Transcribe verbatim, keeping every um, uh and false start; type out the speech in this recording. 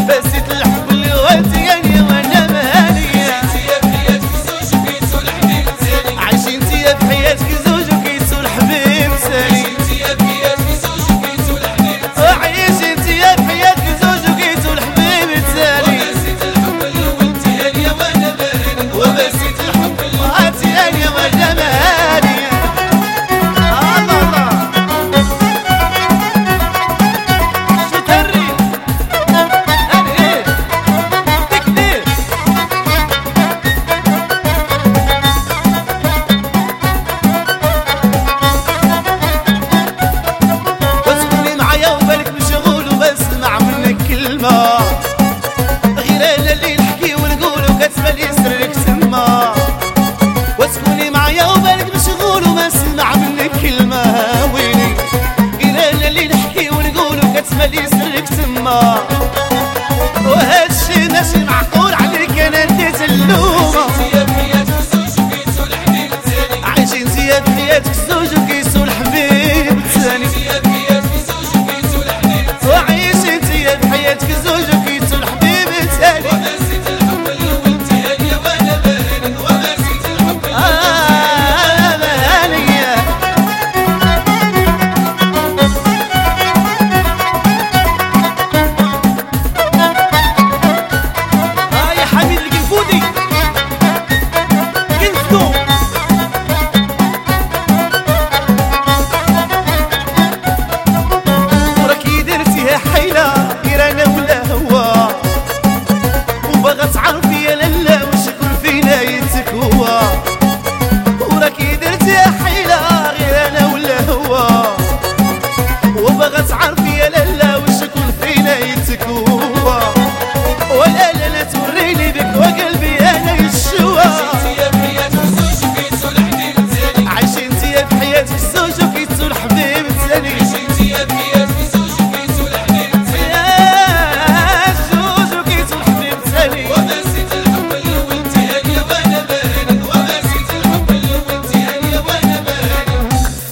بسيت الحب اللي ودياني وانا مهانية. عايشين انتيا في حياتك زوج وكيتو الحبيب تاني. عايشين انتيا في حياتك زوج وكيتو الحبيب تاني. وبسيت الحب اللي ودياني وانا مهانية. غير انا اللي نحكي ونقول وكتبالي سرك تما. وتكوني معايا وبالك مشغول وما نسمع منك كلمة. ويلي غير انا اللي نحكي ونقول وكتبالي سرك تما.